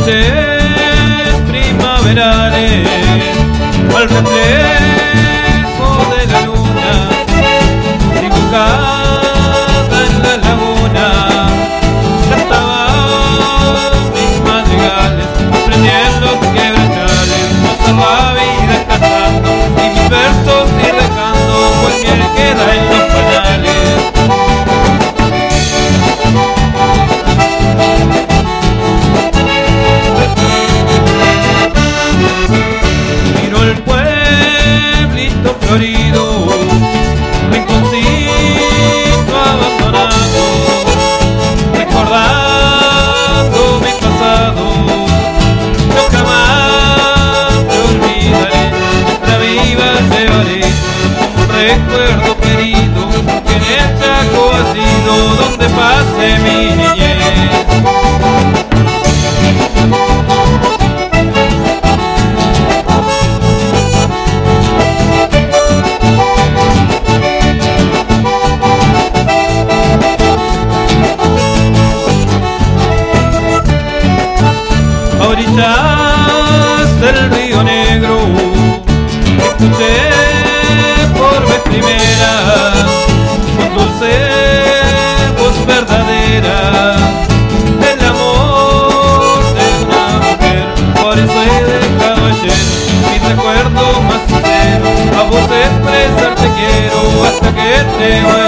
noches primaverales, al reflejo de la luna, dibujada en la laguna, cantaba mis madrigales, aprendí en los quebrantales, pasar la vida cantando y mis versos ir dejando cualquier queda en los pañales. Miro el pueblito florido, rinconcito abandonado, recordando mi pasado. Yo jamás te olvidaré, la viva llevaré como un recuerdo querido, que en el Chaco ha sido donde pasé mi niñez. A orillas del Río Negro escuché por vez primera con dulce voz verdadera el amor de una mujer. Por eso he dejado ayer mi recuerdo más sincero, a vos expresar te quiero hasta que te muera.